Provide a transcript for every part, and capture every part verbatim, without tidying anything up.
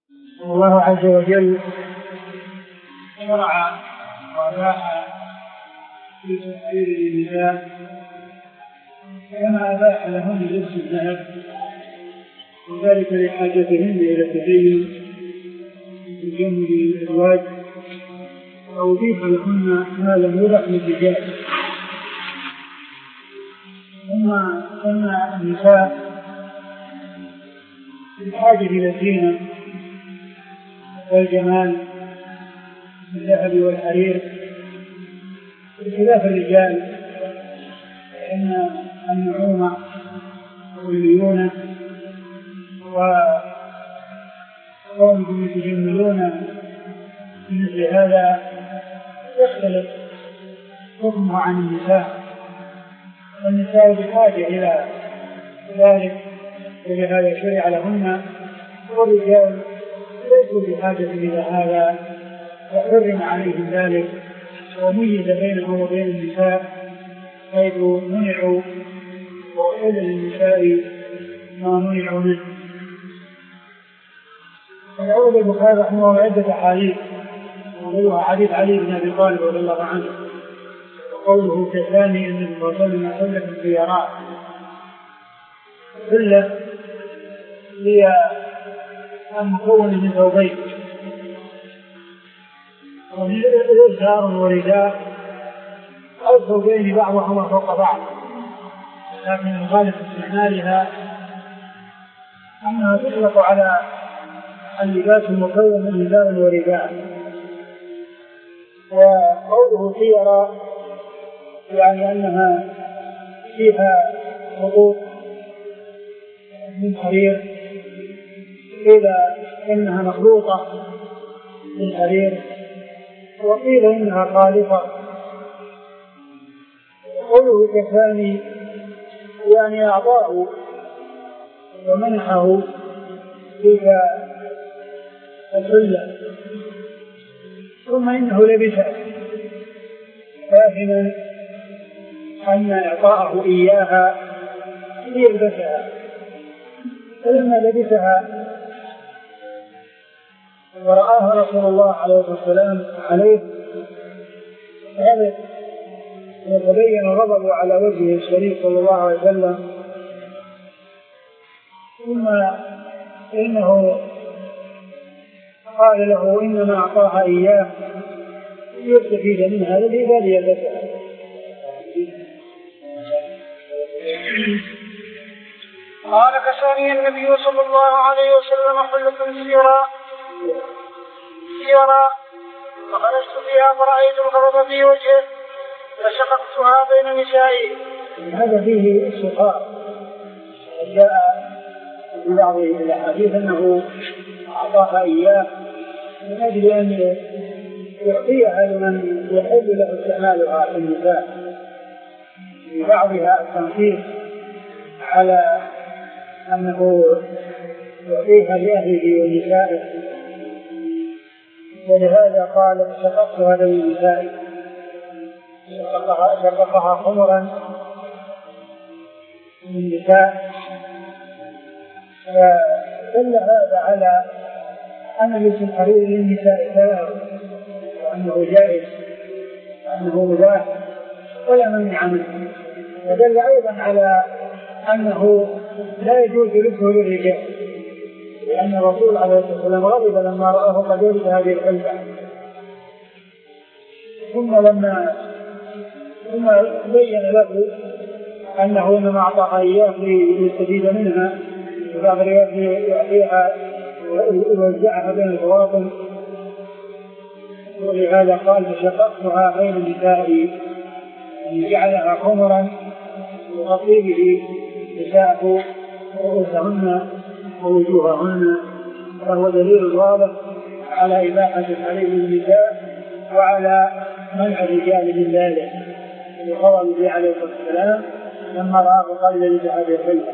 الله عز وجل شرع وأباح في تفسير النساء كما أباح لهن لبس الذهب، وذلك لحاجتهن إلى التزين بجنب الأزواج، وأضيف لهن ما لم يبح للرجال. ثم أن النساء بحاجة إلى الزينة والجمال بالذهب والحرير بخلاف الرجال، فإن النعومة والليونة وقومهم يتجملون مثل هذا يختلف حكمه عن النساء، والنساء بحاجة إلى ذلك، ولهذا شرع لهن، والرجال ليسوا بحاجة إلى هذا وحرم عليهم ذلك، وميز بينهم وبين النساء حيث منعوا وأحل للنساء ما منعوا منه. يعود البخاري رحمه الله عدة أحاديث، ومنها حديث علي بن أبي طالب رضي الله عنه، وقوله كثاني النبي صلى الله عليه وسلم حلة الخيارات. حلة هي المكون من ثوبين، وهي إزار ورداء أو ثوبين بعضهما فوق بعض، لكن الغالب في استعمالها أنها تطلق على اللباس المكون من إزار ورداء. وقوله خيرا يعني أنها فيها خطوط من حرير، قيل إنها مخلوطة بالحرير، وقيل إنها خالصة. قوله كفاني يعني أعطاه ومنحه تلك الحلة، ثم إنه لبسها فاهما أن إعطاءه إياها ليلبسها، فلما لبسها ورآها رسول الله عليه الصلاة والسلام عليه هذا يتبين غضبه على وجهه الشريف صلى الله عليه وسلم، ثم إنه قال له إنما أعطاها إياه يستفيد منها الذي لا ليلبسها. قال كساني النبي صلى الله عليه وسلم حلة سيرا سيرا فخرجت فيها فرأيت الغضب في وجهه فشققتها بين نسائي. هذا فيه السخاء، جاء في بعض الأحاديث أنه أعطاها إياه من أجل أن يعطيها لمن يحل له استعمالها في النساء، في بعضها التنصيص على أنه يعطيها لأهله ونسائه، ولهذا قال شققتها بين نسائي، شققها خمرا من النساء. فدل هذا على أن لبس الحرير للنساء ثلاث، وأنه جائز وأنه مباح ولا منع منه. ودل أيضا على أنه لا يجوز لبسه للرجال، لأن الرسول عليه الصلاة والسلام غضب لما رآه قد لبس هذه الحلة، ثم لما ثم بين له أنه إنما أعطاها إياه ليستفيد منها، وبعض الروايات يعطيها ويوزعها بين البواطن، ولهذا قال فشققتها بين النساء، يعني جعلها خمرا يغطي به نساءه رؤوسهن ووجوههن، فهو دليل واضح على إباحة الحرير للنساء وعلى منع الرجال من ذلك. وقال النبي عليه الصلاة والسلام لما رآه قال لبس هذه الحلة.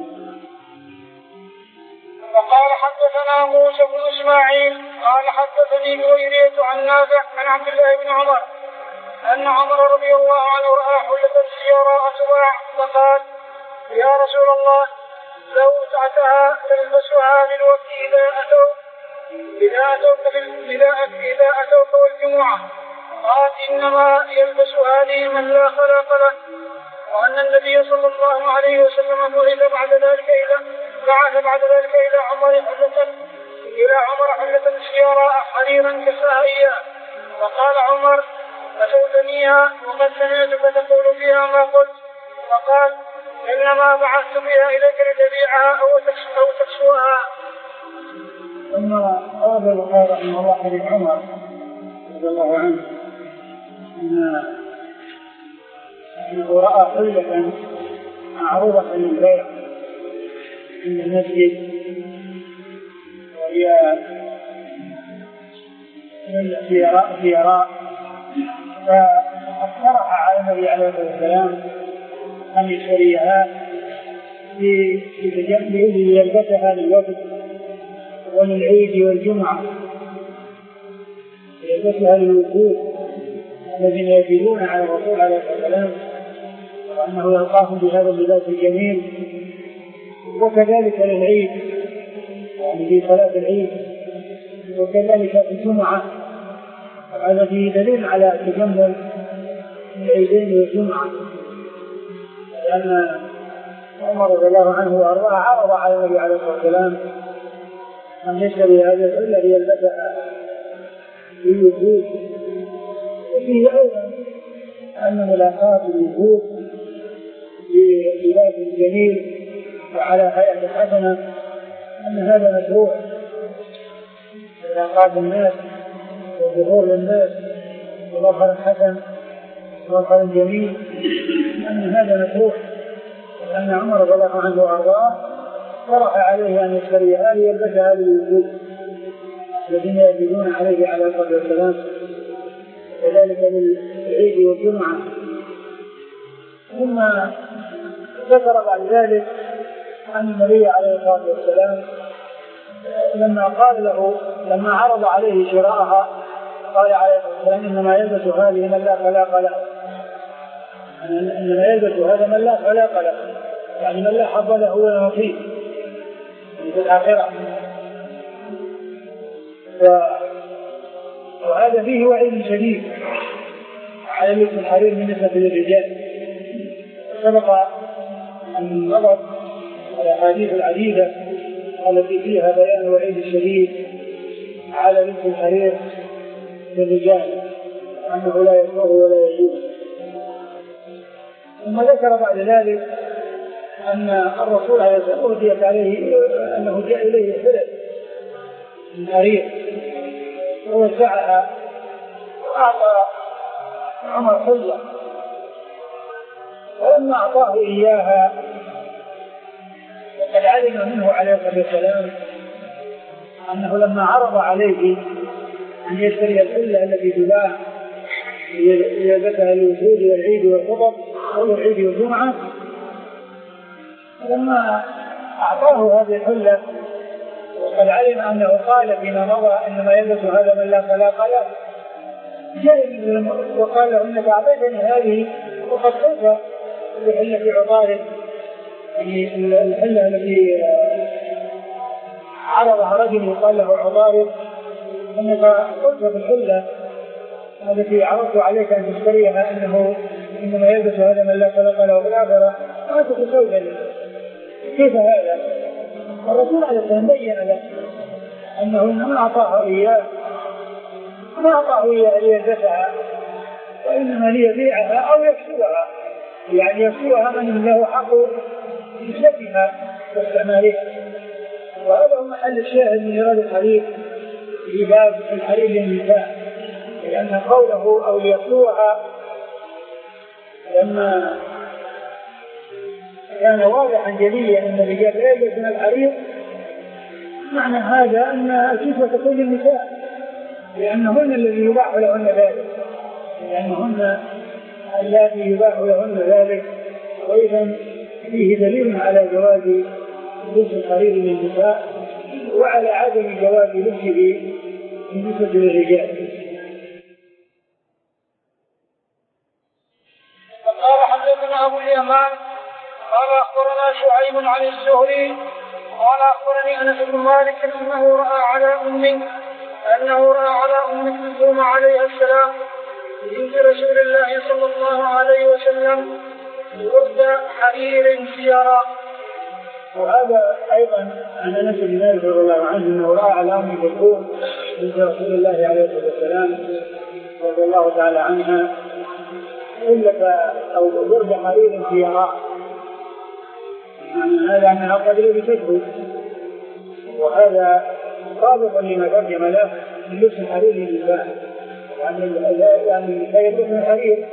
وقال حدثنا موسى بن إسماعيل قال حدثني جويرية عن نافع عن عبد الله بن عمر أن عمر رضي الله عنه رأى حلة سيراء تباع فقال يا رسول الله لو أتعتها تلبسها للوفد إذا أتوا إذا أتوك إذا إذا أتوك والجمعة قال إنما يلبس هذه من لا خلاق له، وأن النبي صلى الله عليه وسلم بعث بعد ذلك إلى بعث بعد ذلك إلى عمر حلة إلى عمر حلة سيراء حريرا كسائية، فقال عمر أتوتنيها وقد سمعتك تقول فيها ما قلت، فقال إنما بعثت بها إليك لتبيعها أو تكسوها. ثم قال البخاري رحمه الله حديث عمر رضي الله عنه أنه رأى حلة معروضة للبيع عند المسجد وهي سيراء سيراء فاقترح على النبي عليه الصلاة والسلام أن يشتريها ليلبسها للوفد وللعيد والجمعة، يلبسها للوفود الذين يفيدون على الرسول عليه الصلاة والسلام وأنه يلقاهم بهذا اللباس الجميل، وكذلك للعيد يعني في صلاة العيد، وكذلك في الجمعة. هذا فيه دليل على تجمل العيدين والجمعة، لأن عمر رضي الله عنه وأرضاه عرض على النبي عليه الصلاة والسلام أن يشتري هذه الحلة ليلبسها للوفود. وفيه أيضا أن ملاقاة الوفود بلباس جميل وعلى هيئة حسنة أن هذا مشروع، ملاقاة الناس والظهور للناس بمظهر حسن ومظهر جميل أن هذا مشروع، لأن عمر رضي الله عنه وأرضاه طرح عليه أن يشتريها ليلبسها للوفود الذين يجدون عليه عليه الصلاة والسلام، وذلك للعيد والجمعة. ثم ذكر بعد ذلك أن النبي عليه الصلاة والسلام لما قال له لما عرض عليه شراءها قال عليه الصلاة والسلام إنما يلبس هذه من لا خلاق له، إنما يلبس هذا من لا خلاق له يعني من لا حظ له ولا نصيب في الآخرة. وهذا فيه وعيد شديد على لبس الحرير بالنسبة للرجال. سبق أن نظر الأحاديث العديدة التي فيها بيان الوعيد الشديد على لبس الحرير للرجال أنه لا يسوغ ولا يجوز. ثم ذكر بعد ذلك أن الرسول عليه الصلاة والسلام أهديت عليه أنه جاء إليه حلل من حرير ووسعها وأعطى عمر حلة، فلما أعطاه إياها وقد علم منه عليه الصلاة والسلام أنه لما عرض عليه أن يشتري الحلة التي تباع ليلبسها للوفود والعيد والخطب والعيد والجمعة، لما أعطاه هذه الحلة وقد علم أنه قال فيما مضى إنما يلبس هذا من لا خلاق له، جاء وقال له إنك أعطيتني هذه وقد قلت بحلة عطارد، الحلة التي عرضها رجل وقال له عطارد إنك قلت بالحلة التي عرضت عليك أن تشتريها إنه إنما يلبس هذا من لا خلاق له بالآخرة، ما تتسوى كيف هذا؟ الرسول عليه السلام بين له أنه إنما أعطاه إياه ما أعطاه إياه ليلبسها وإنما ليبيعها أو يكسوها، يعني يكسوها من له حق بشكلها واستعمالها. وهذا هو محل الشاهد من إيراد الحديث في باب الحرير للنساء، لأن قوله أو يكسوها لما كان واضحا جليا أن الرجال لا يلبسون الحرير، معنى هذا أن الكسوة تكون للنساء لأنهن الذي يباح لهن ذلك، لأنهن التي يباح لهن ذلك. وإذا فيه دليل على جواز لبس الحرير للنساء وعلى عدم جواز لبسه بالنسبة للرجال. قال حدثنا أبو اليمان قال أخبرنا شعيب عن الزهري قال أخبرني أنس بن مالك أنه رأى على أم أنه رأى على أم كلثوم عليها السلام بنت رسول الله صلى الله عليه وسلم ورد حرير سيارا. وهذا أيضا عن أنس بن مالك رضي الله عنه أنه رأى على أم كلثوم بنت رسول الله عليه الصلاة والسلام رضي الله تعالى عنها قلة أو ورد حرير سيارا، يعني هذا أنها قدر بتشبه، وهذا رابط لما ترجم له من لبس الحرير للنساء، يعني لا يلبس الحرير.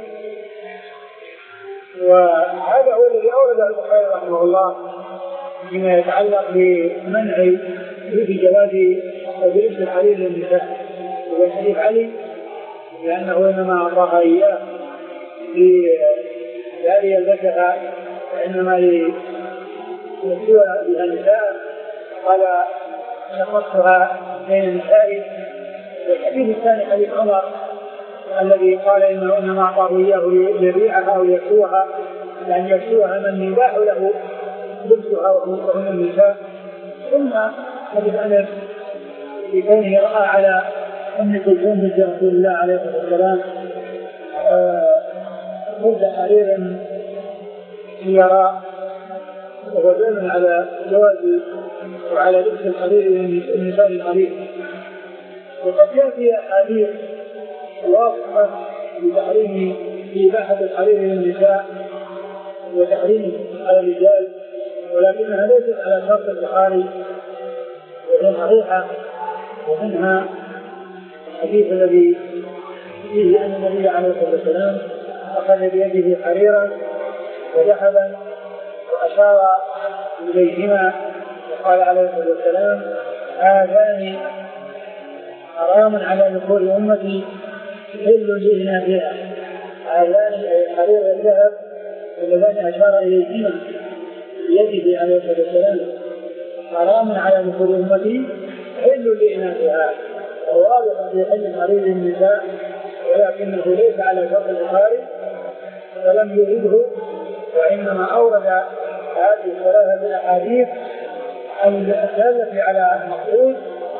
وهذا هو الذي أورد البخاري رحمه الله فيما يتعلق بمنع في جواز لبس الحرير للنساء، وهو حديث علي لأنه إنما أعطاها إياه لا ليلبسها وإنما ليسوى بها النساء، قال نقصها بين النساء. والحديث الثاني حديث عمر الذي قال إنه إنما أعطاه إياه ليبيعها أو يكسوها، يعني يكسوها من يباح له لبسها وهن النساء. ثم حديث أنس في كونه رأى على أم كلثوم بنت رسول الله عليه الصلاة والسلام ورد حرير سيارا، وهو دليل على جواز وعلى لبس الحرير للنساء الحرير. وقد جاء في أحاديث واضحة بتحريم إباحة الحرير للنساء وتحريم على الرجال، ولكنها ليست على شرط البخاري وهي صحيحة. ومنها الحديث الذي فيه أن النبي عليه الصلاة والسلام أخذ بيده حريرا وذهبا وأشار إليهما وقال عليه الصلاة والسلام هذان حرام على ذكور أمتي حل لإناثها. هذان أي الحرير والذهب اللذان أشار إليهما بيده عليه الصلاة والسلام حرام على ذكور أمتي حل لإناثها، وهو واضح في حل الحرير للنساء، ولكنه ليس على شرط البخاري فلم يرده، وإنما أورد هذه الثلاثة الأحاديث الدالة على المقصود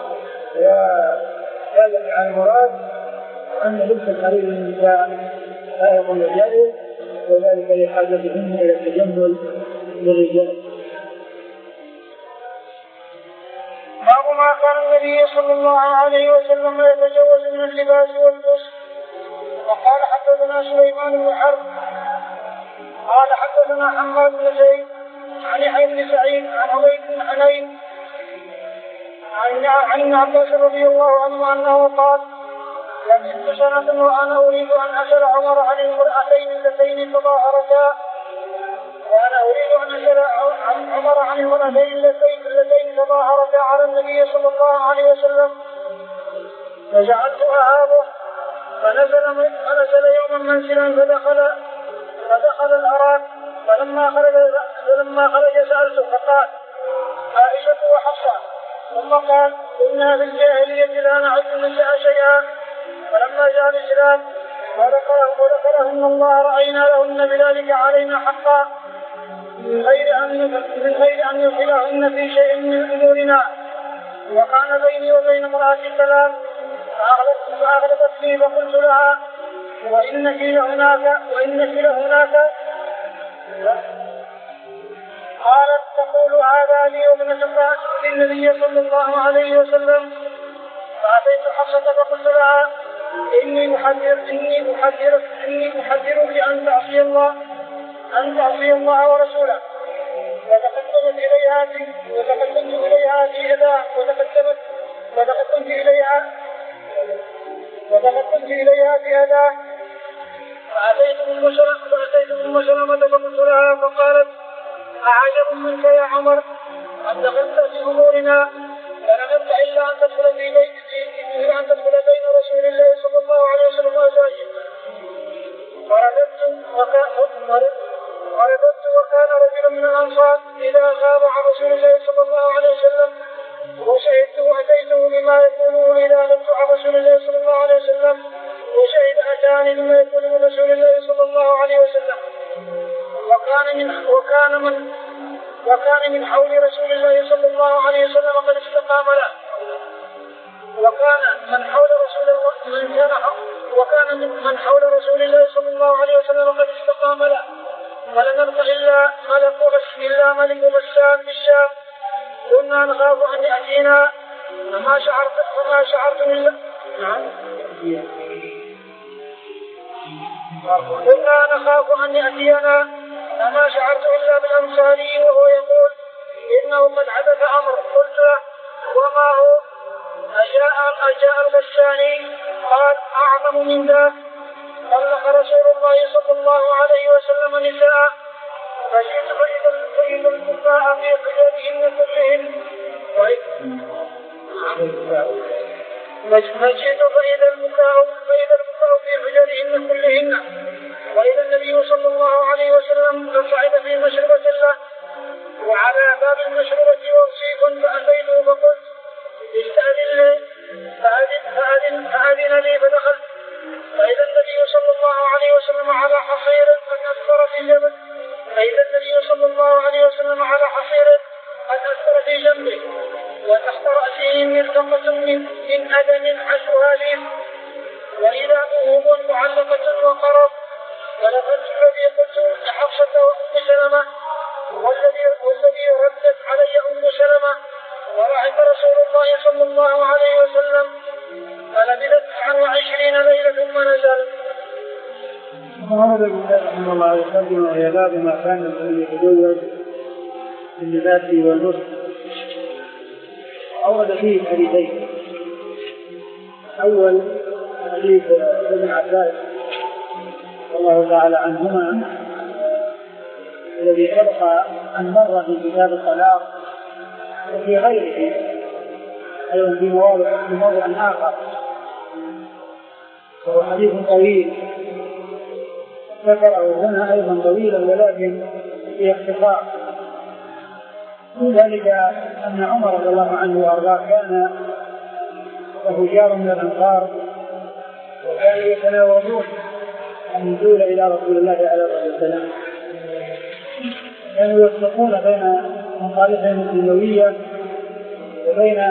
والدالة على المراد، أن لبس الحرير للنساء لا يكون جائز، وذلك لحاجتهن إلى التجمل للرجال. باب ما كان النبي صلى الله عليه وسلم يتجوز من اللباس واللبس. وقال حدثنا سليمان بن حرب قال حدثنا حماد بن زيد عن يحيى بن سعيد عن عبيد بن حنين عن ابن عباس رضي الله عنه انه قال لبثت سنة وانا اريد ان اسال عمر عن المرأتين اللتين تظاهرتا وانا اريد ان اسال عمر عن المرأتين اللتين تظاهرتا على النبي صلى الله عليه وسلم، فجعلت اهابه فنزل فنزل يوما منزلا فدخل فدخل الأراك، فلما خرج فلما خرج سألته فقال عائشة وحفصة، ثم قال إنها في الجاهلية لا نعد النساء شيئا، فلما جاء الإسلام وذكرهن الله رأينا لهن بذلك علينا حقا من غير أن من غير أن يدخلهن في شيء من أمورنا، وكان بيني وبين امرأتي كلام فأغلبت لي فقلت لها وإنك لهناك وإنك لهناك قالت تقول هذا لي وابنة امرأة للنبي صلى الله عليه وسلم، فأتيت حفصة فقلت لها إني أحذر إني أحذرك إني أحذرك أن تعصي الله أن تعصي الله ورسوله، وتقدمت إليها وتقدمت إليها في أذى وتقدمت وتقدمت إليها وتقدمت إليها في أذى فأتيت أم سلمة فقلت لها فقالت أعجب منك يا عمر أن دخلت في أمورنا فلم إلا أن تدخل في بيت أن تدخل بين رسول الله صلى الله عليه وسلم وأزواجه. فرددت ورددت وكان رجل من الأنصار إذا غاب عن رسول الله صلى الله عليه وسلم وشهدت وأتيته بما يقوله إذا غبت عن رسول الله صلى الله عليه وسلم وشهد أتاني بما يقول من رسول الله صلى الله عليه وسلم. وكان من وكان من وكان من حول رسول الله صلى الله عليه وسلم قد استقام له وكان من حول رسول الله من كان وكان من حول رسول الله صلى الله عليه وسلم قد استقام له ولم يبق الا ملك الا ملك غسان بالشام كنا نخاف ان ياتينا فما شعرت فما شعرت الا نعم كنا نخاف ان ياتينا فما شعرت الا بالانصاري وهو يقول انه قد حدث امر قلت له وما هو أجاء أجاء الغساني قال أعظم من ذاك طلق رسول الله صلى الله عليه وسلم نساء فجئت فإذا البكاء في حجرهن كلهن فجئت فإذا البكاء فإذا البكاء في حجرهن كلهن وإذا النبي صلى الله عليه وسلم قد صعد في مشربة له وعلى باب المشربة وصيف فأتيته فقلت استأذن لي فأذن, فأذن, فأذن لي فدخلت فإذا النبي صلى الله عليه وسلم على حصير قد أثر في جنبه فإذا النبي صلى الله عليه وسلم على حصير قد أثر في جنبه وتحت رأسه مرتقة من, من أدم عشرها ليف وإذا أمهم معلقة وقرب ولقد الذي قلت لحفصة وأم سلمة والذي, والذي ردت علي أم سلمة ورحم رسول الله صلى الله عليه وسلم فلبثت تسعا وعشرين ليلة ثم نزل. ورد ابن رحمه الله يقدم وهي باب ما كان من يتزوج باللباس والنصف أورد فيه حديثين. أول حديث ابن عباس والله تعالى عنهما الذي سبق أن مر في كتاب الطلاق وفي غيره أيضا في مواضع في موضع آخر وهو حديث طويل ذكره هنا أيضا طويلا ولكن في اختصار ذلك أن عمر رضي الله عنه وأرضاه كان له جار من الأنصار وكانوا يتناوبون النزول إلى رسول الله عليه الصلاة والسلام كانوا يفرقون بين مصالحهم الدنيوية وبين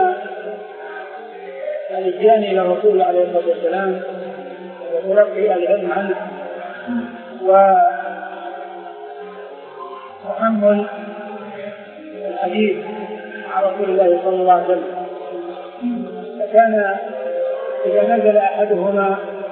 الاتيان إلى الرسول عليه الصلاة والسلام وتلقي العلم عنه وتحمل الحديث عن رسول الله صلى الله عليه وسلم. فكان إذا نزل أحدهما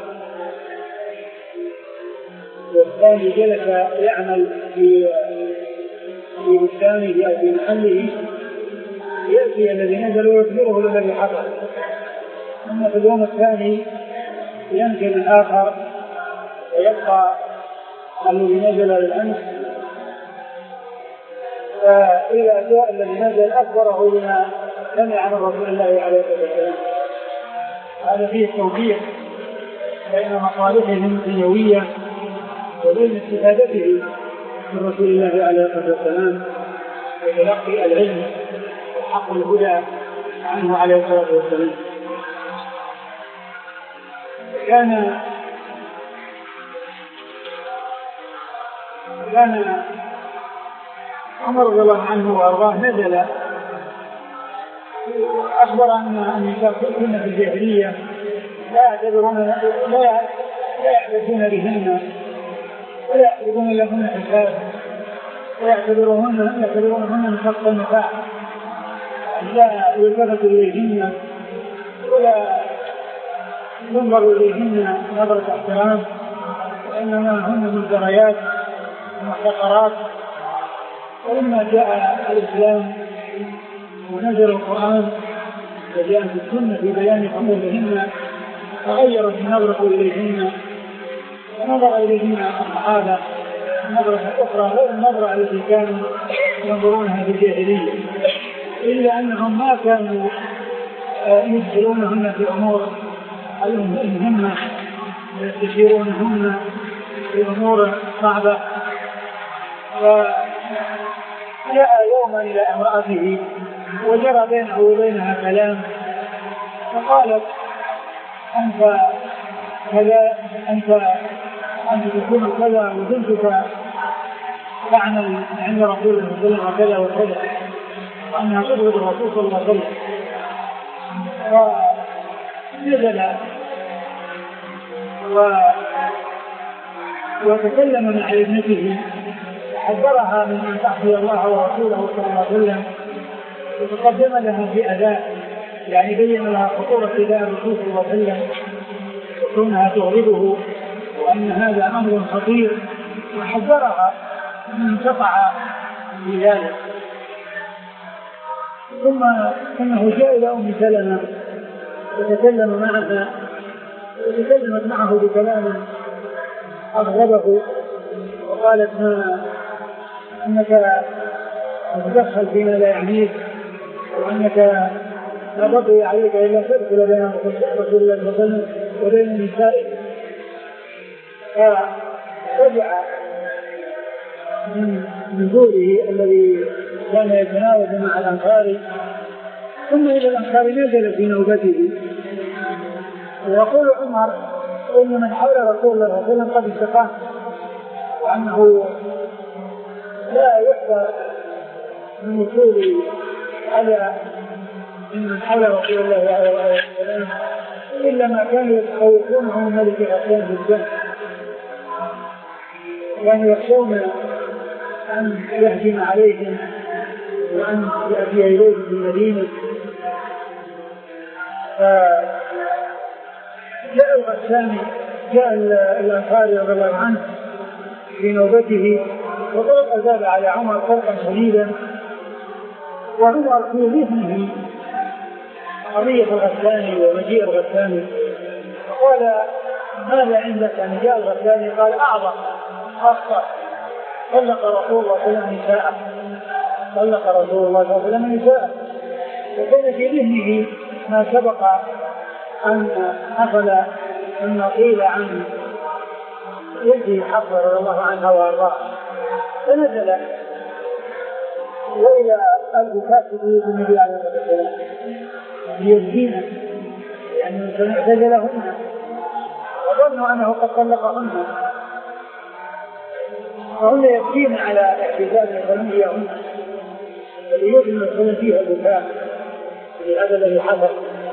والثاني جلس يعمل في في بستانه أو في محله يأتي الذي نزل ويخبره بالذي حصل ثم في اليوم الثاني ينزل الآخر ويبقى الذي نزل للأمس فإذا جاء الذي نزل أخبره بما سمع عن رسول الله عليه الصلاة والسلام. هذا فيه توفيق بين مصالحهم الدنيوية وبين استفادته من رسول الله عليه الصلاة والسلام وتلقي العلم وحق الهدى عنه عليه الصلاة والسلام. كان كان عمر رضي الله عنه وأرضاه نزل أخبر أن النساء كن في الجاهلية لا يعتبرون لا يحدثون بهن ولا يعتبرون لهن حساب ويعتبرونهن يعتبرونهن من خط النفاع لا يلتفت إليهن ولا ينظر إليهن نظرة احترام وإنما هن مزدريات ومحتقرات. ولما جاء الإسلام ونزل القرآن وجاءت السنة في بيان حقوقهن تغيرت النظرة إليهن ونظر إليهن الصحابة نظرة أخرى غير النظرة التي كانوا ينظرونها في الجاهلية إلا أنهم ما كانوا يدخلونهن في أمور المهمة ويستشيرونهن في أمور صعبة. وجاء يوما إلى امرأته وجرى بينه وبينها كلام فقالت أنت كذا أنت أنت تكون كذا وبنتك تعمل عند رسول الله صلى الله عليه وسلم وكذا وكذا، وأنها تبغض الرسول صلى الله عليه وسلم. ونزل و... وتكلم مع ابنته وحذرها من أن تعصي الله ورسوله صلى الله عليه وسلم، وتقدم لها في أداء يعني بين لها خطورة أداء الرسول صلى الله عليه وسلم وكونها تغضبه وأن هذا أمر خطير، وحذرها من تقع في ذلك. ثم انه جاء الى ام سلمة وتكلم معها وتكلمت معه بكلام اغضبه، وقالت ما انك تتدخل فيما لا يعنيك، وانك لا بقي عليك الا تدخل بين رسول الله صلى الله عليه وسلم وبين النساء. فرجع من نزوله الذي كان يتناوب مع الأنصار، ثم إلى الأنصار نزل في نوبته. ويقول عمر إن من حول رسول الله صلى الله عليه وسلم قد استقام، وأنه لا يحذر من وصول على من حول رسول الله عليه وسلم إلا ما كانوا يتخوفونه من ملك غسان في الجنة، كانوا يخشون أن يهجم عليهم وأن يأتي إليهم في المدينة. فجاء الغساني جاء الأنصاري رضي الله عنه في نوبته وطرق الباب على عمر طرقا شديدا، وعمر في ذهنه قضية الغساني ومجيء الغساني، فقال ماذا عندك؟ يعني جاء الغساني قال أعظم خاصة طلق رسول الله صلى الله عليه وسلم نساءه، طلق رسول الله صلى الله عليه وسلم نساءه. وكان في ذهنه ما سبق أن حصل مما قيل عن يده حفصة رضي الله عنها وأرضاها، فنزل وإلى البكاء في بيوت النبي عليه الصلاة والسلام ليبكين، يعني فاعتزلهن وظنوا أنه قد طلقهن، فهن يبكين على اعتزال وليهن فليؤذن الرسول فيها البكاء لهذا الذي حصل.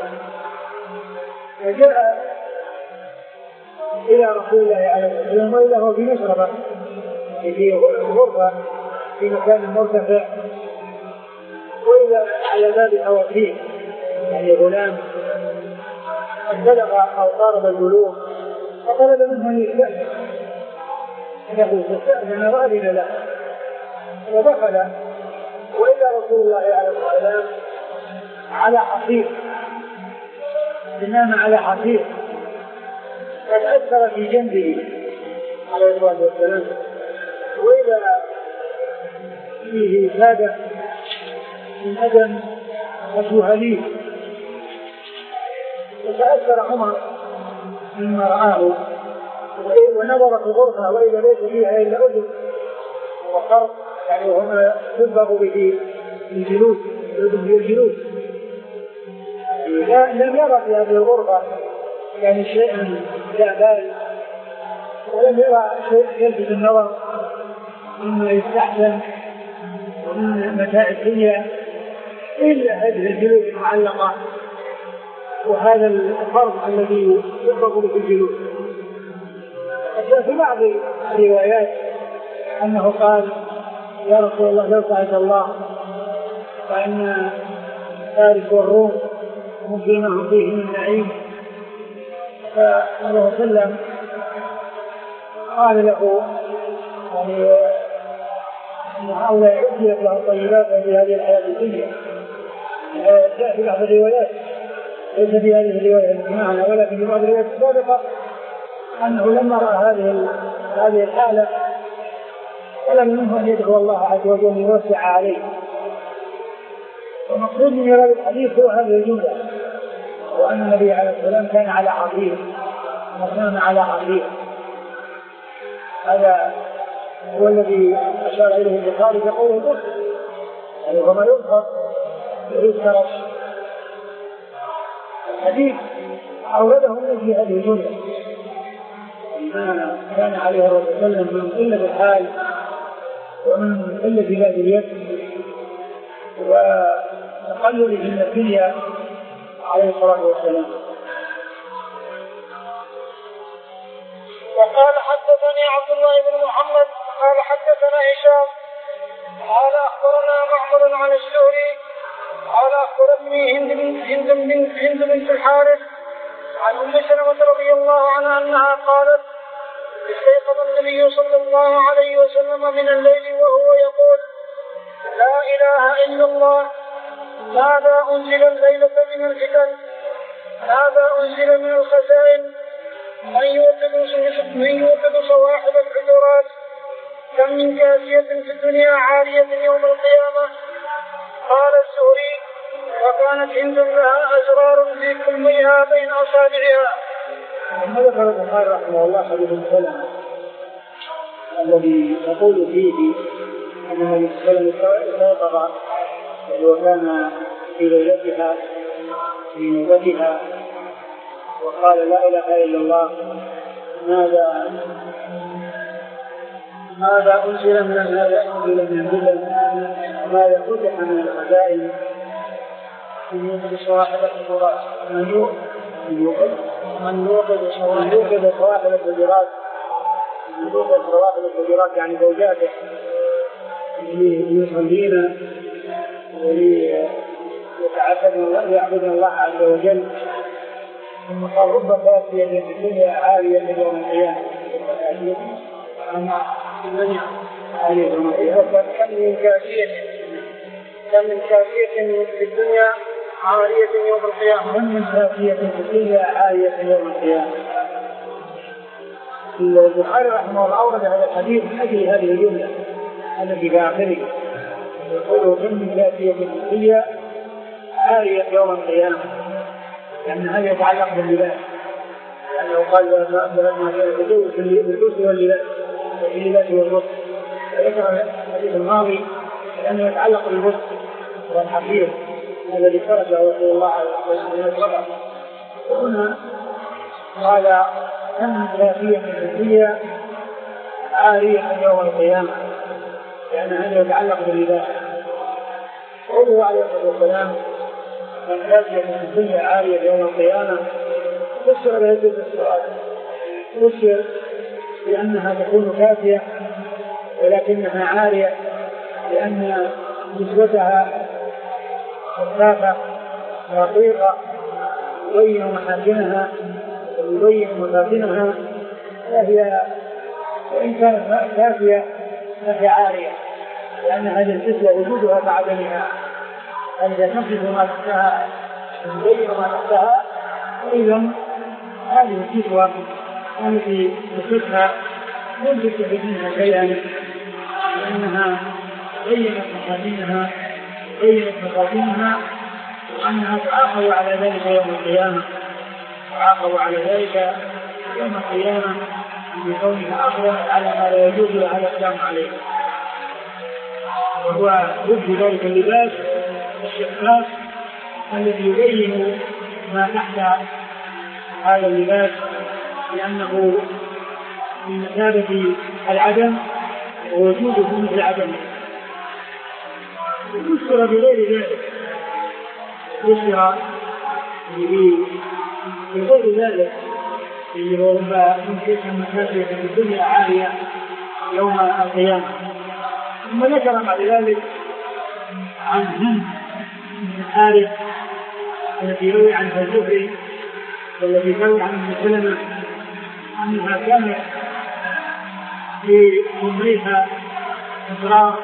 فجاء إلى رسول الله عليه الصلاة والسلام وإذا هو في مشربة في غرفة في مكان مرتفع، وإذا على باب أواخيه يعني غلام قد بلغ أو قارب البلوغ، فطلب منه أن يستأذن له، فاستأذن وأذن له ودخل، وإذا رسول الله عليه الصلاة والسلام على حصير، نام على حصير قد أثر في جنبه عليه الصلاة والسلام، وإذا فيه سادة من أدم وسهليه، فتأثر عمر مما رآه ونظر في غرفة وإذا ليس فيها إلا أذن وخرق، يعني وهما تبغ به الجلوس يذن به الجلوس، لم يرى في هذه الغرفة يعني شيئا لا بال، ولم يرى شيء يلفت النظر مما يستحسن ومن متاع الدنيا إلا هذه الجلوس المعلقة وهذا الفرض الذي يطلق به الجلوس. في بعض الروايات أنه قال يا رسول الله لو سألت الله فإن فارس والروم هم فيما هم فيه من نعيم، فالله وسلم قال له يعني أن هؤلاء عديت له طيبات في هذه الحياة الدنيا. جاء في بعض الروايات ليس في هذه الرواية التي معنا ولكن في بعض الروايات السابقة أنه لما رأى هذه هذه الحالة طلب منه أن يدعو الله عز وجل أن يوسع عليه. ومقصود من هذا الحديث هو هذه الجملة، وأن النبي عليه الصلاة والسلام كان على حصير وكان على حصير. هذا هو الذي أشار إليه البخاري في قوله الأخر، يعني وما يذكر يذكر الحديث أورده من في هذه الجملة ما كان عليه الرسول صلى الله عليه وسلم من قلة الحال ومن قلة ذات اليد وتقلله من الدنيا عليه الصلاة والسلام. وقال حدثني عبد الله بن محمد قال حدثنا هشام قال أخبرنا معمر عن الزهري قال أخبرتني هند هند بنت هند بنت الحارث عن أم سلمة رضي الله عنها أنها قالت استيقظ النبي صلى الله عليه وسلم من الليل وهو يقول لا إله إلا الله ماذا أنزل الليلة من الفتن ماذا أنزل من الخزائن من يوقظ صواحب الحجرات كم من كاسية في الدنيا عارية يوم القيامة. قال الزهري وكانت هند لها أزرار في كلمها بين أصابعها. ثم ذكر البخاري رحمه الله حديث سلمة الذي يقول فيه أن النبي صلى الله عليه وسلم استيقظ وكان في ليلتها في نوبتها وقال لا إله إلا الله ماذا ماذا أنزل من ماذا أنزل من الفتن ماذا فتح من الخزائن من يوقظ صواحب الحجرات من يوقظ من يوقظ صواحب الحجرات من يوقظ صواحب الحجرات يعني زوجاته ليصلين وليعبدن الله عز وجل. ثم قال رب كاسية في الدنيا عارية يوم القيامة كم من كاسية كم من كاسية في الدنيا عارية يوم القيامة كم من كاسية في الدنيا عارية يوم القيامة. البخاري رحمه الله أورد هذا الحديث من أجل هذه الجملة التي في آخره يقول كم من كاسية في الدنيا عارية يوم القيامة لأن هذا يتعلق باللباس لأنه قال لما تزوج باللبس واللباس واللباس والبصر فذكر الحديث الماضي لأنه يتعلق بالبصر والحقير الذي خرجه رسول الله عليه وسلم. وهنا قال كم من كاسية في الدنيا عارية يوم القيامة لأن هذا يتعلق باللباس. قوله عليه الصلاة والسلام من كاسية في الدنيا عارية يوم القيامة فسر بهذا السؤال فسر بأنها تكون كافية ولكنها عارية لأن نسبتها خفافة رقيقة تبين محاسنها وتبين مفاتنها فهي وإن كانت كافية فهي عارية لأن هذه الفتنة وجودها كعدمها إذا نفذ ما تحتها تبين ما تحتها أيضا هذه الفتوى التي نفتها لم تستفد منها شيئا لأنها بينت مفاتنها بينت مفاتنها وأنها تعاقب على ذلك يوم القيامة تعاقب على ذلك يوم القيامة بكونها أقوى على ما لا يجوز لها الإقدام عليه وهو ضد ذلك اللباس الشفاف الذي يبين ما تحت هذا اللباس لأنه من مثابة العدم ووجوده مثل عدمه. يفسر بغير ذلك يفسر بغير ذلك اللي هو ممكن المكاسب في الدنيا عالية يوم القيامة. ثم ذكر بعد ذلك عن هند بن الحارث التي روي عنها الزهري والتي روي عن ام سلمة أنها كانت في عمرها إضرار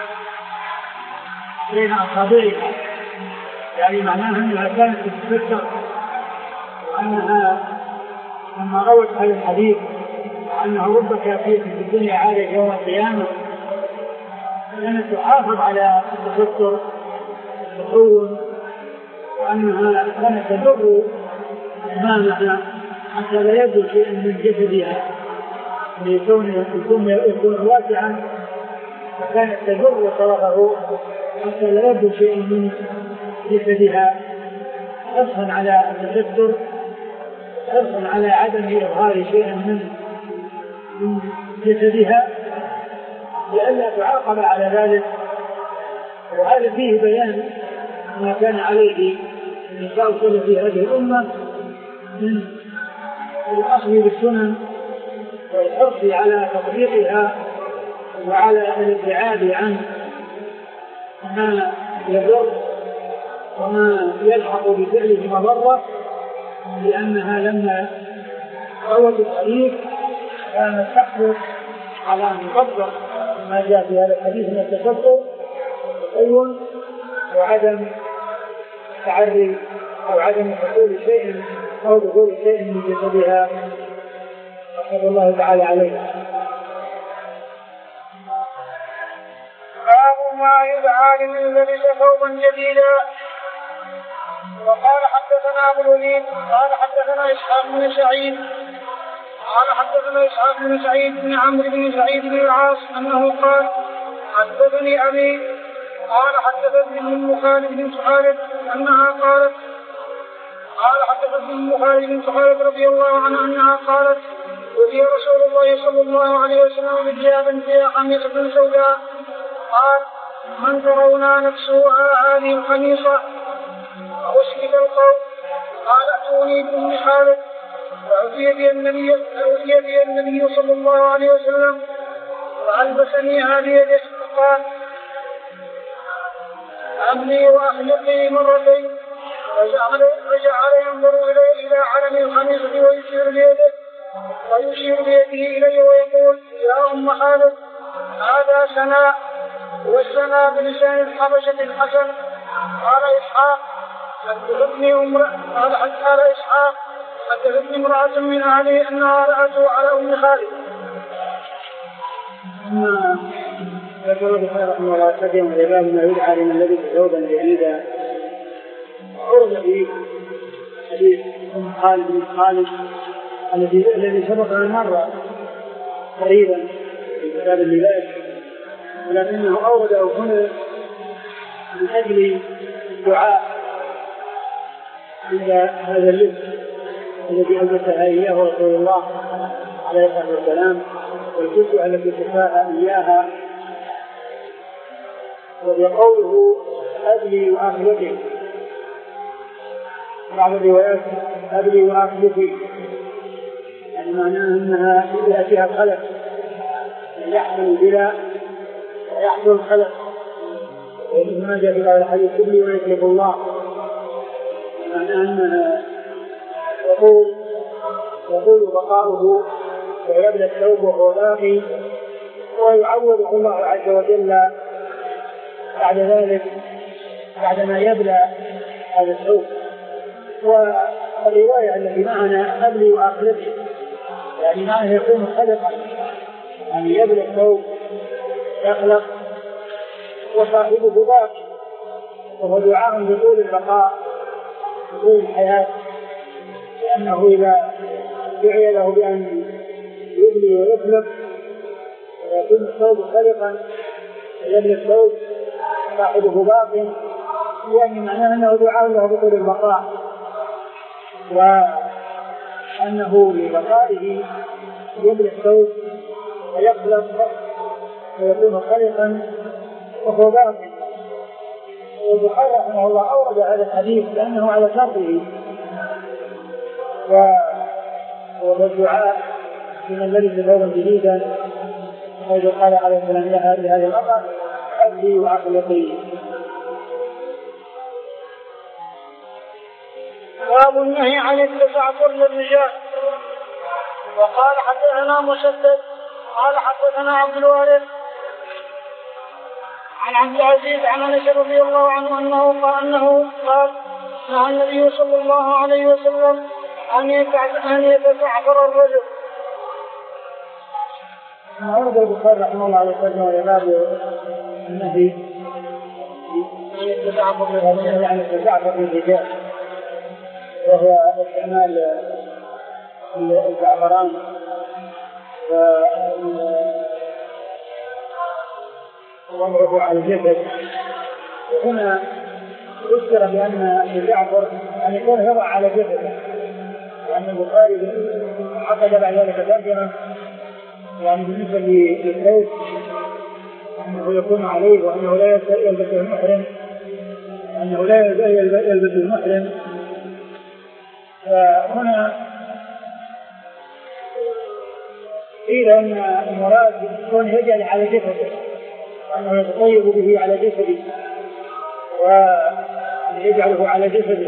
بين أصابعها يعني معناها أنها كانت تتفكر وأنها لما روت هذا الحديث أنه رب كافية في الدنيا عالية يوم القيامة كانت تحافظ على التفكر والتقوم وأنها كانت تدر أمامها حتى لا يبدو شيء من جسدها لكونه يكون يكون واسعا فكانت تجر طرفه حتى لا يبدو شيء من جسدها حرصا على التستر حرصا على عدم إظهار شيء من من جسدها لئلا تعاقب على ذلك. وهذا فيه بيان ما كان عليه النساء في هذه الأمة من الأخذ بالسنن والحرص على تطبيقها وعلى الابتعاد عن ما يضر وما يلحق بفعله مضرة، لأنها لما روت الحديث كانت تحرص على أن تطبق ما جاء في هذا الحديث من التشبع والتطير وعدم تعري أو عدم حصول شيء أو دخول شيء من جسدها رحمة الله تعالى عليها. باب ما يدعى لمن لبس ثوبا جديدا. وقال حدثنا ابو الوليد قال حدثنا اسحاق بن سعيد قال حدثنا اسحاق بن سعيد بن عمرو بن سعيد بن العاص انه قال حدثني ابي قال حدثتني ام خالد بن خالد انها قالت قال حدثتني ام خالد بن خالد رضي الله عنها انها قالت وفي رسول الله صلى الله عليه وسلم بثياب فيها خميصة سوداء قال من ترون نكسوها هذه الخميصة فأسكت القوم قال ائتوني بأم خالد فأتي بي النبي فأتي بي النبي صلى الله عليه وسلم وألبسنيها بيده فقال أبني وأخلقي مرتين فجعل ينظر إلي إلى علم الخميصة ويشير بيده ويشير بيده إلي ويقول يا أم خالد هذا سناء والسناء بلسان الحبشة الحسن. قال إسحاق حدثتني امرأة قال قال إسحاق حدثتني امرأة من أهله أنها رأته على أم خالد. أما ذكر البخاري رحمه الله تعالى من الباب ما يدعى لمن لبس ثوبا جديدا. عرض في حديث أم خالد بن خالد الذي الذي سبقنا مرة قريبا في كتاب اللباس، ولكنه أورده هنا من أجل الدعاء عند هذا اللبس الذي ألبسها إياه رسول الله عليه الصلاة والسلام والكسوة التي كساها إياها، وهي قوله أبلي وأخلقي. بعض الروايات أبلي وأخلقي يعني معناها أنها إذا فيها الخلق يحصل البلاء ويحصل الخلق، ومما جاء في هذا الحديث أبلي ويخلق الله معناها أنها يقول يقول بقاؤه ويبلى الثوب وهو باقي ويعوضه الله عز وجل بعد ذلك بعدما يبلى هذا الثوب. والرواية التي معنا أبلي وأخلقي يعني معنى يكون خلقا يعني يبلى الثوب يخلق وصاحبه باقي، وهو دعاء بطول البقاء بطول الحياة، لأنه إذا دعي له بأن يبلي ويخلق ويكون الثوب خلقا يبلى الثوب صاحبه باقي، يعني معناه أنه دعاء له بطول البقاء، وأنه لبقائه يبلى الثوب ويخلق ويكون خلقا وهو باقي. والبخاري رحمه الله أورد هذا الحديث لأنه على شرطه، وهو الدعاء لمن لبس ثوبا جديدا حيث قال عليه السلام لها لهذه المرأة أبلي وأخلقي. باب النهي عن التسعفر للرجال. وقال حدثنا مسدد قال حدثنا عبد الوارث عن عبد العزيز عن انس رضي الله عنه انه قال انه قال نهى النبي صلى الله عليه وسلم ان يتسعفر الرجل. أورد البخاري رحمه الله عليه وسلم باب النهي عن التسعفر للرجال يعني التسعفر للرجال، وهو استعمال الزعفران ووضعه على الجسد. هنا ذكر بأن الزعفر أن يكون يضع على الجسد، وأن البخاري عقد بعد ذلك ترجمة يعني بالنسبة للثوب أنه يكون عليه وأنه لا يلبس المحرم أنه لا يلبس المحرم. فهنا قيل أن المراد يكون يجعل على جسده وأنه يتطيب به على جسده ويجعله على جسده،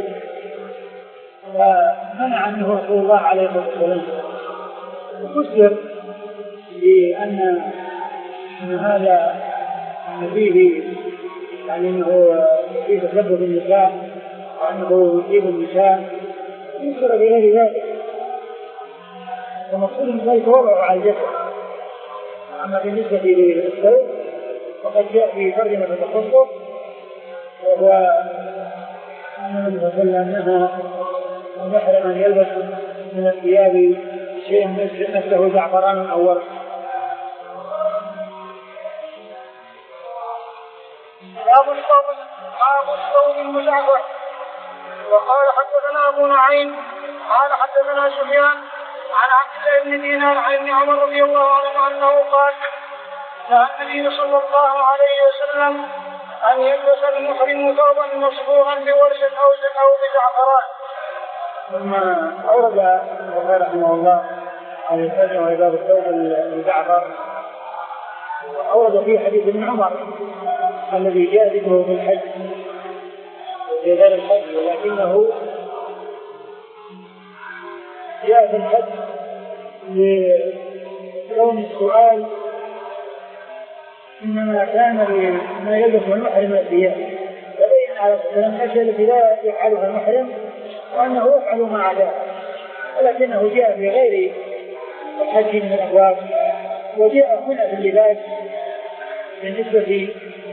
فمنع عنه رسول الله عليه الصلاة والسلام. وفسر بأن هذا فيه يعني أنه فيه تسبب النساء وأنه يصيب النساء، يذكر بغير ذلك. ومقصود النساء يتوضع على الجسد. أما بالنسبة للثوب فقد جاء في ترجمة التخصص، وهو أن النبي صلى الله عليه وسلم نهى المحرم أن يلبس من الثياب شيء مثله زعفران أو ورد. باب الصوم باب الصوم المزعزع. وقال حدثنا ابو نعيم قال حدثنا سفيان عن عبد الله بن دينار عن ابن عمر رضي الله عنه انه قال نهى النبي صلى الله عليه وسلم ان يلبس المحرم ثوبا مصبوغا بورس او او بزعفران. ثم اورد البخاري رحمه الله عن الفجر وباب الثوب المزعفر، أورد في حديث ابن عمر الذي جاء ذكره في الحج في غير الحج، ولكنه جاء في الحج لكون السؤال إنما كان لما يلبس المحرم الثياب، فبين على السلام الأشياء التي لا يفعلها المحرم وأنه يفعل ما عداه، ولكنه جاء في غير الحج من الأبواب. وجاء هنا في اللباس بالنسبة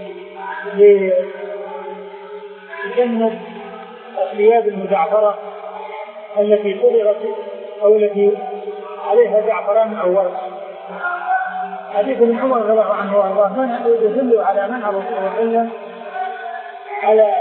لتجنب الثياب المزعفرة التي صبغت أو التي عليها زعفران أو ورد. حديث ابن عمر رضي الله عنه وارضاه يدل على منع الرسول صلى الله عليه وسلم على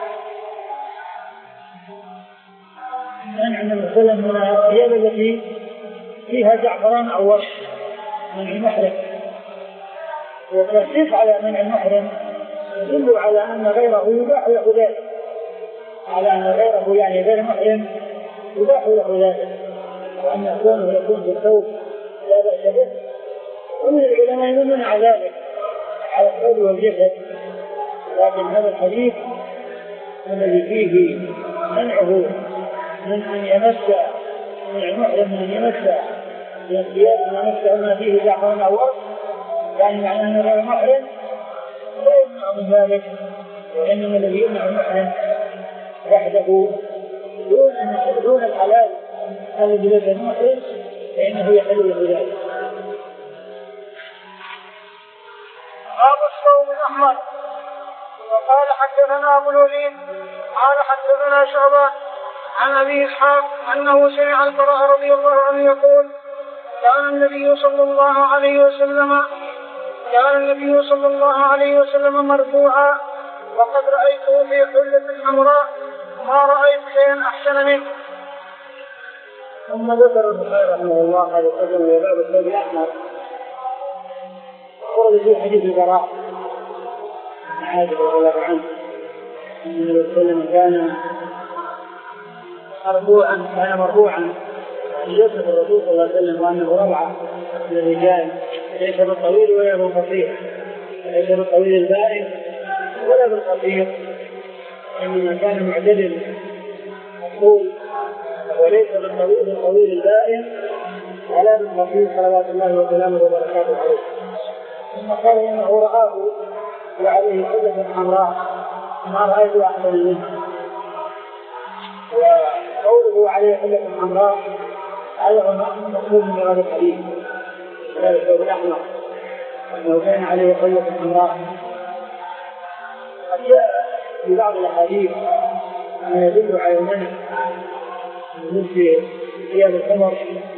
منع النبي صلى الله عليه وسلم من الثياب التي فيها زعفران أو ورد من المحرم. والتصريح على منع المحرم يدل على أن غيره يباح له ذلك، على أن غيره يعني غير محرم يباح له ذلك، وأن كونه يكون بالثوب لا بأس به. ومن العلماء من منع ذلك على الثوب والجسد، لكن هذا الحديث الذي فيه منعه من أن يمس من المحرم من أن يمس من الثياب ما نفسه ما فيه زعفران أو ورد، يعني معناه أنه غير محرم لا يمنع من ذلك، وإنما الذي يمنع المحرم وحده دون الحلال الذي ليس المحرم فإنه يحل له ذلك. باب الصوم الأحمر. وقال حدثنا أبو الوليد قال حدثنا شعبة عن أبي إسحاق أنه سمع البراء رضي الله عنه يقول كان النبي صلى الله عليه وسلم كان النبي صلى الله عليه وسلم مرفوعا وقد رأيته في حلة حمراء ما رأيت شيئا أحسن منه. ثم ذكر البخاري رحمه الله هذا القدر وباب الثوب الأحمر. ورد في حديث البراء عن عائشة رضي الله عنه أن النبي صلى الله عليه وسلم كان مرفوعا كان مرفوعا يوصف الرسول صلى الله عليه وسلم وأنه ربعة من الرجال، ليس بالطويل ولا بالقصير، ليس بالطويل البائن ولا بالقصير، إنما كان معتدل الطول، وليس بالطويل الطويل البائن ولا بالقصير صلوات الله وسلامه وبركاته عليه. ثم قال إنه رآه وعليه حلة حمراء ما رأيت أحسن منه. وقوله عليه حلة حمراء هذا هو مقصود من هذا الحديث هذا الثوب الأحمر، أنه كان عليه حلة حمراء. قد جاء في بعض الأحاديث ما يدل على المنع من لبس ثياب الحمر،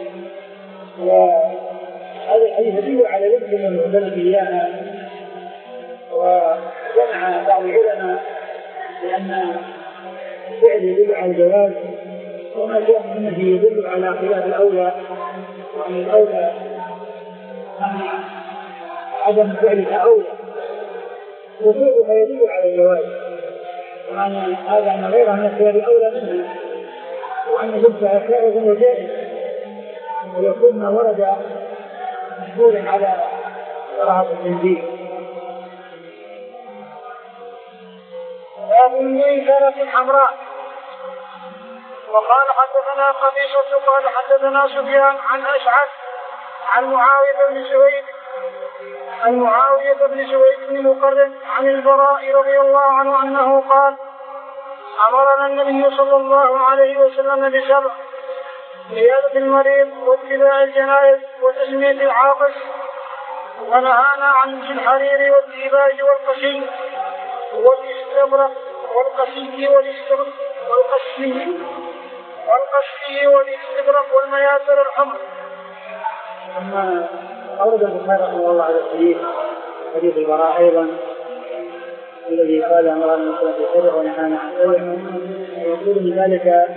وهذا الحديث يدل على لبس من المعتمد إياها. وجمع بعض العلماء لأن الفعل يدل على الجواز، وما جاء منه يدل على خلاف الأولى، وأن الأولى عدم فعلها أولى وجودها يدل على الجواز، وأن هذا أن غيرها من الخيار أولى منها، وأن لبسها سائغ وجائز، ويكون ما ورد مشهورا على كراهة التنزيه. باب الميسرة الحمراء. وقال حدثنا قبيصة قال حدثنا سفيان عن أشعث عن معاوية بن سويد عن معاوية بن سويد بن مقرن عن البراء رضي الله عنه أنه قال: أمرنا النبي صلى الله عليه وسلم بسبع: عيادة المريض، واتباع الجنائز، وتسمية العاطس، ونهانا عن الحرير والديباج والقشي والاستبرق والقشي والاستبرق والقشي والقشي والاستبرق والمياسر الحمر. ثم أورد البخاري رحمه الله على الحديث حديث البراء أيضا الذي قال أمرنا النبي بسبع ونهانا عن سبع، ويقول من ذلك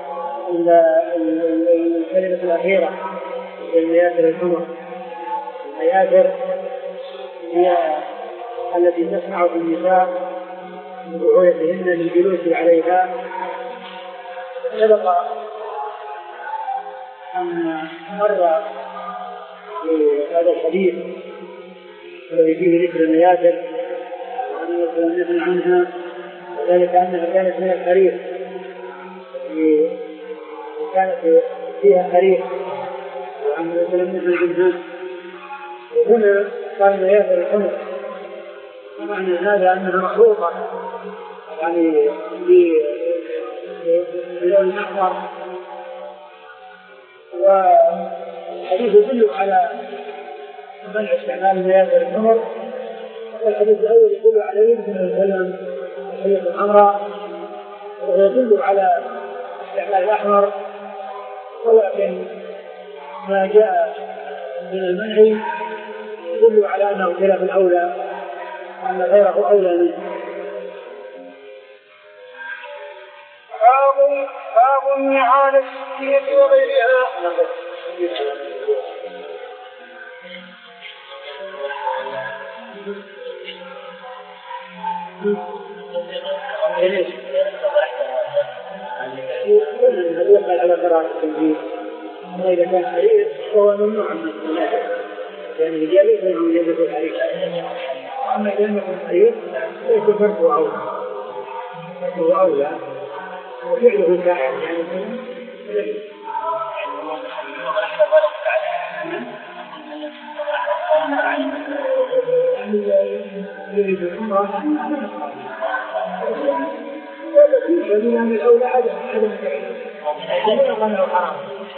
الكلمة الأخيرة المياسر الحمر. المياسر هي التي تسمع في النساء بقعودهن للجلوس عليها. سبق أن مر في هذا الحديث الذي فيه ذكر المياسر وأن نسأل عنها، وذلك أنها كانت من الحرير، كانت فيها حرير وأن نسأل عنها. وهنا قال مياسر الحمر، ومعنى هذا أنها مخلوقة يعني باللون الأحمر. والحديث يدل على منع استعمال مياسر الحمر، والحديث الأول يدل على يمكن أن يتكلم الحديث الحمراء، ويدل على استعمال الأحمر، ولكن ما جاء من المنع يدل على أنه خلاف الأولى، أن غيره أولى منه. باب باب النعال السكينة وغيرها. يقال على قراءة التنزيل، أما إذا كان حرير فهو ممنوع من الصلاة، يعني الرجال ليس لهم يلبسوا الحرير. أما إذا لم يكن حرير فيكون فرقه أولى، فرقه أولى وفعله ساعد يعني يريد العمرة هذا من الأولى عدم عدم الفعل ومن الحرام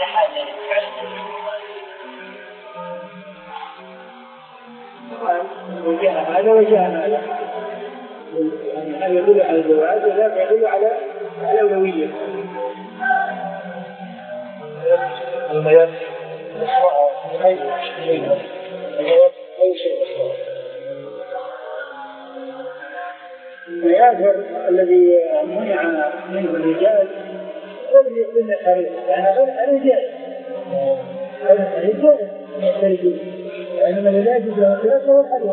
وجاء هذا وجاء هذا، هذا يدل على الجواز وذاك يدل على الأولوية. المياسر مصنوعة أي شيء أي شيء مصنوع. المياسر الذي منع منه الرجال الذي يقول الحرير، يعني غير الرجال غير الرجال يختلفون، وإنما لا يجوز له الخلاف هو الحرير.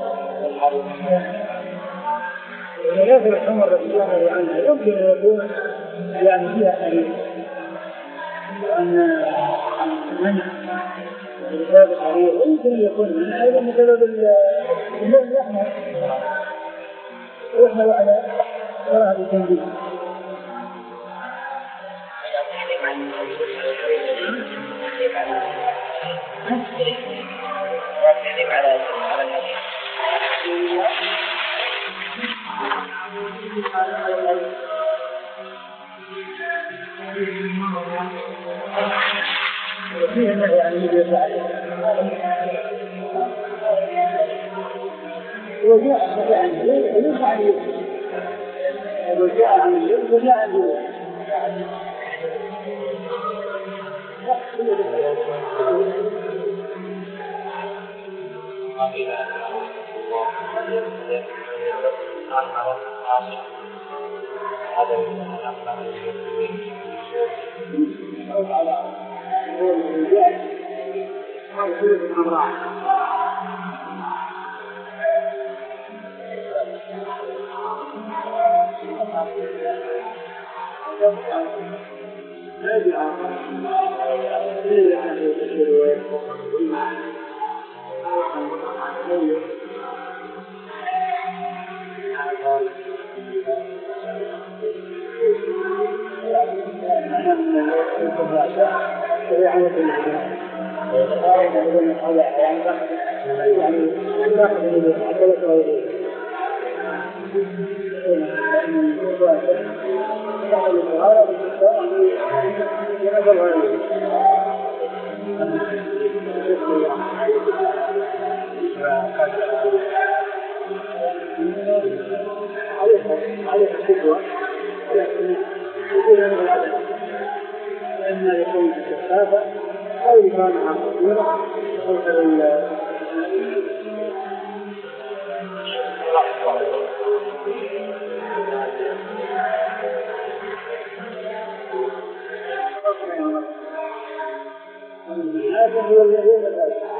المياسر الحمر التي يعمل عنها يمكن أن يكون يعني فيها حرير، وأن منع بسبب الحرير، ويمكن أن يكون منع أيضا بسبب اللون الأحمر، وإحنا على كراهة التنزيه. وفيه النهي عن النبي صلى الله عليه وسلم. وجاء عن ليس عن وجاء عن اللبس وجاء عن اللبس. عليه الشكوى لكن يكون من العدد لأنه يكون شفافا أو يكون عن كثيرة مثل هذا هو الذي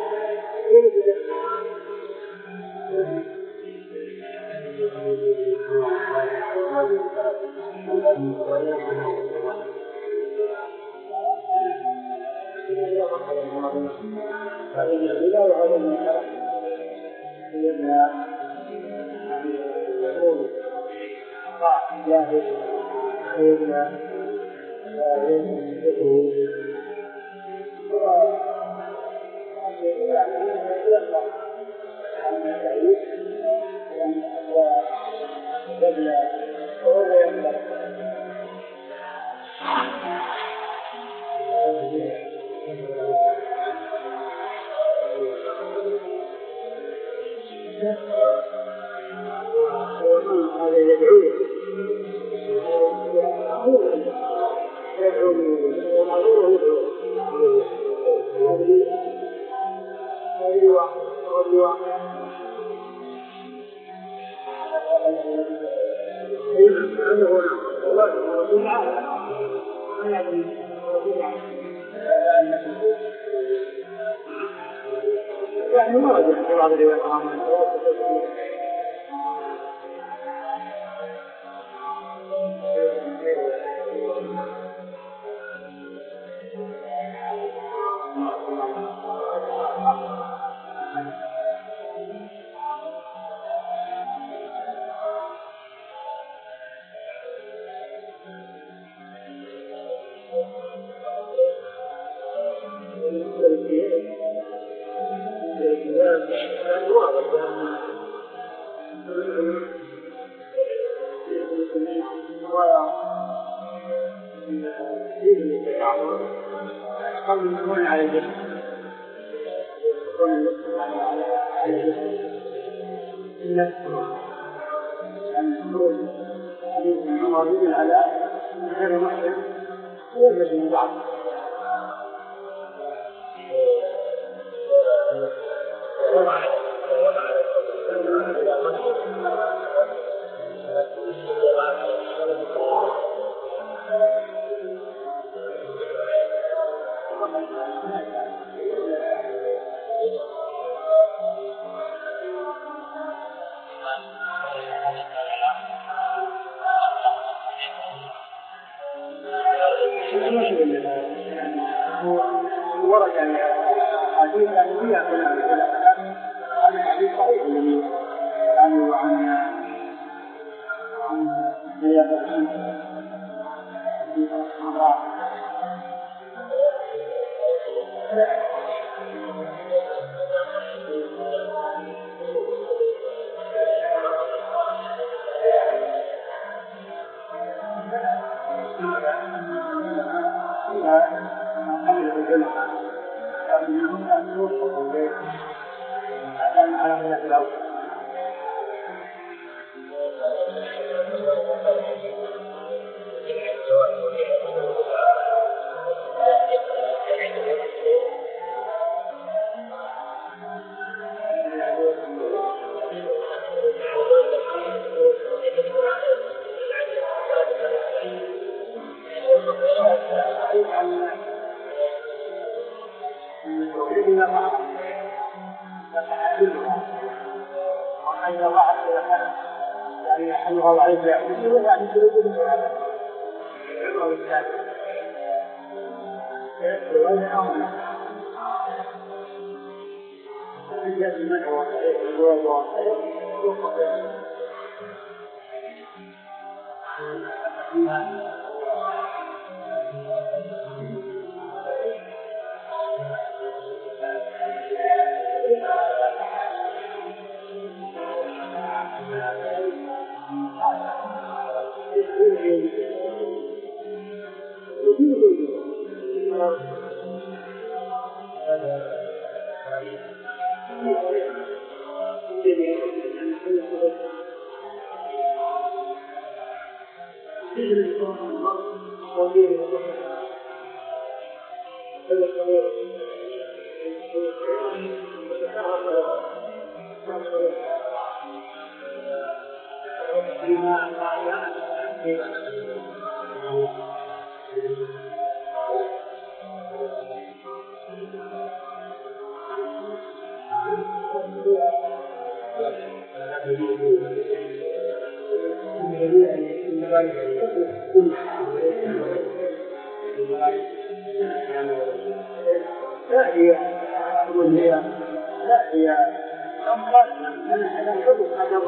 يعني ما رجع في بعض الروايات عنه يعني حلوها ضعيف يعني يعني تريد هذا لا هي لا هي أمر أنا أحب هذا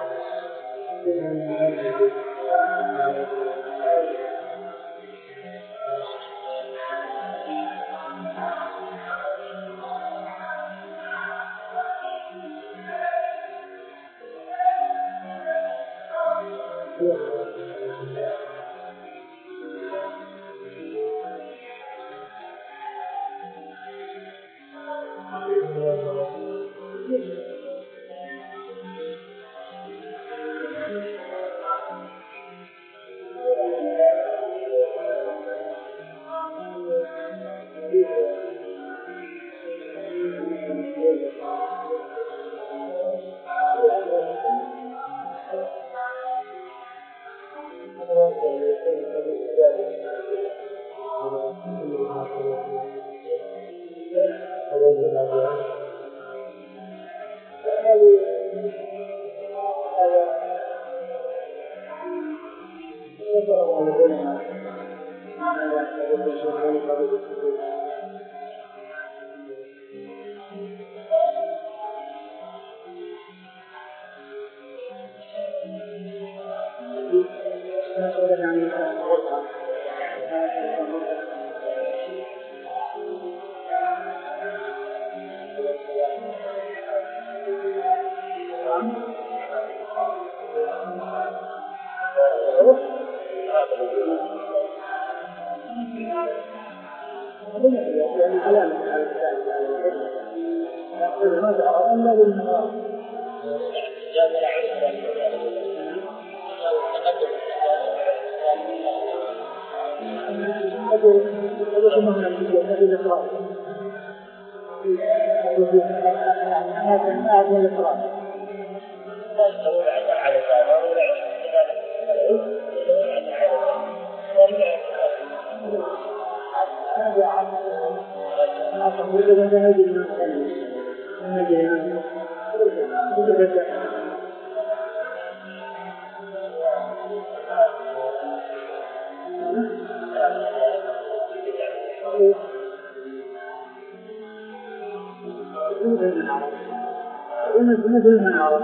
مثل ما نعرف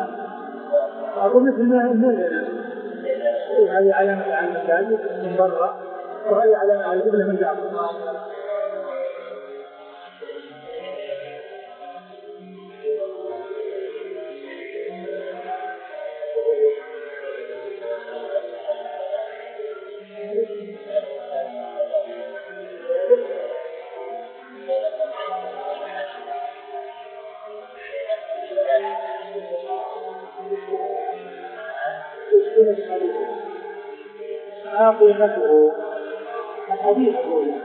أقول مثل ما هذه علامة على المساجد من برا وهذه علامة على القبلة من داخل. قيمته الحديث الأولى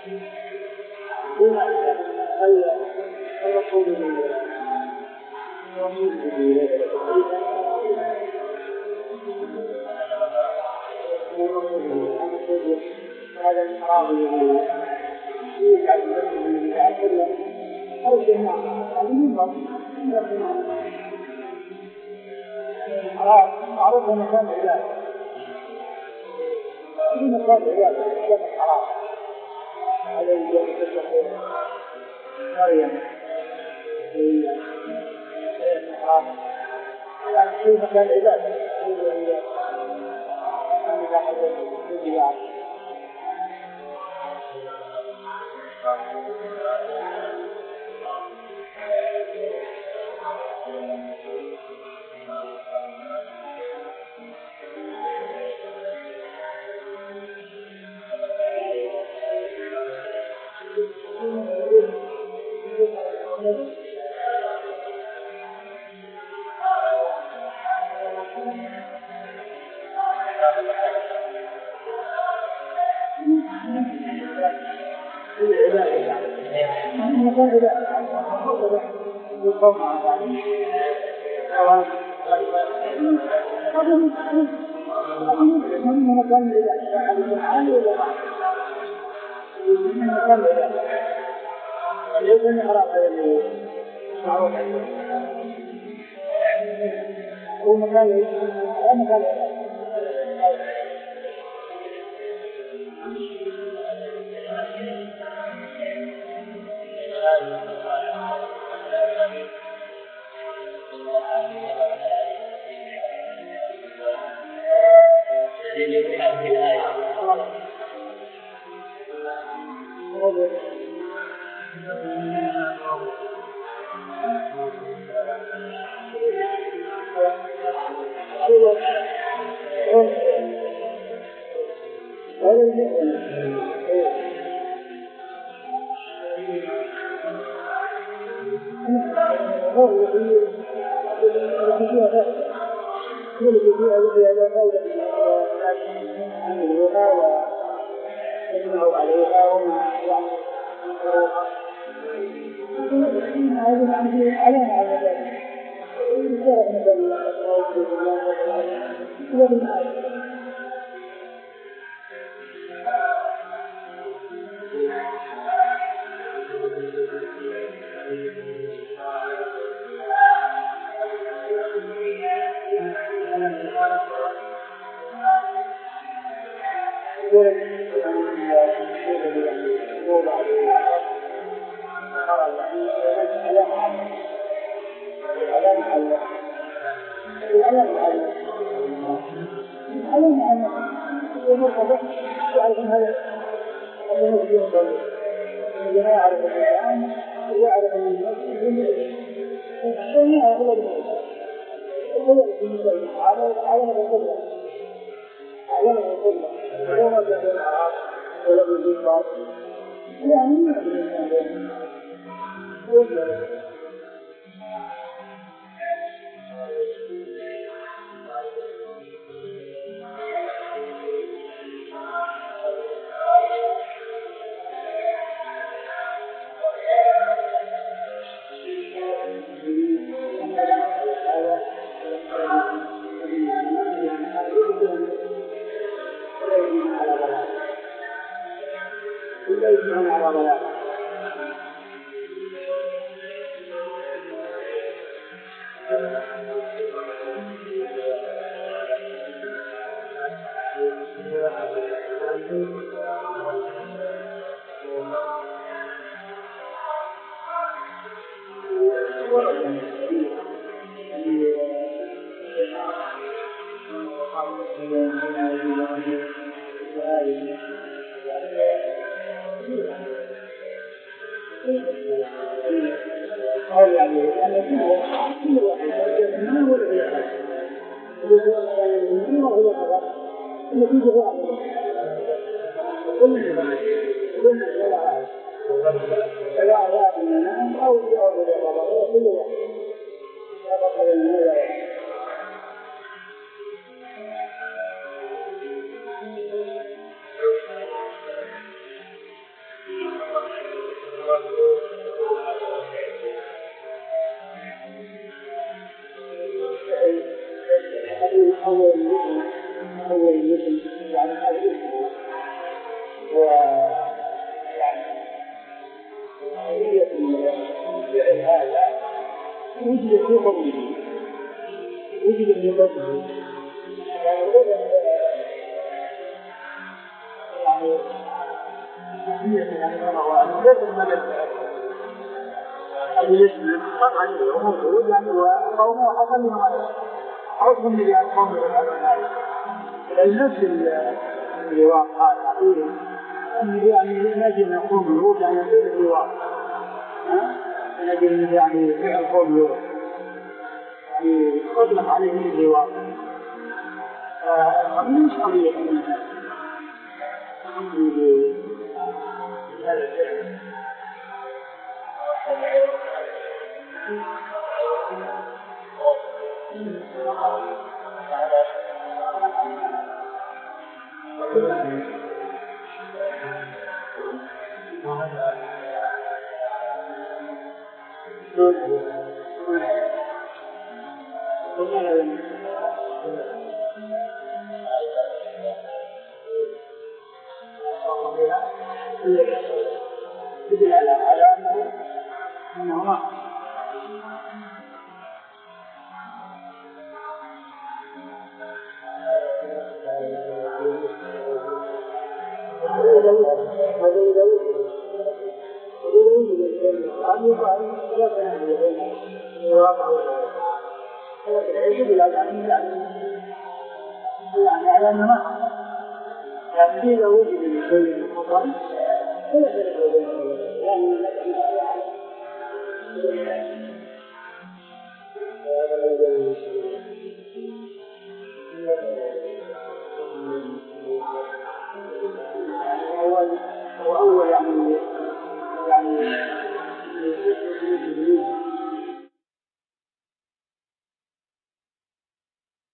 هذا الحرام الذي يجعل من يتأكل أو الجماعة هذا منظر الحرام معروف مكان العبادة في مكان العبادة مكان الحرام هذا يجب أن مريم في الحرام في مكان العبادة هو مكان مكان في قوله وجد في قوله يعني يعني هو غير المدد الذي يسلم طبعا هو موجود يعني وقومه حصل لهم عليه حكم اللي يقوم بالعلماء النفس اللي واقع العقيدة أنه يعني نجي نقوم بالروح يعني يصير اللواء نجي يعني فعل قوم بالروح يعني أطلق عليه اللواء فالقضية مش قضية هذا الفعل يدل على أنه أنه يعني على أنه ما حصل يعني إذا وجد الشيء المفضل فلا فرق بينه يعني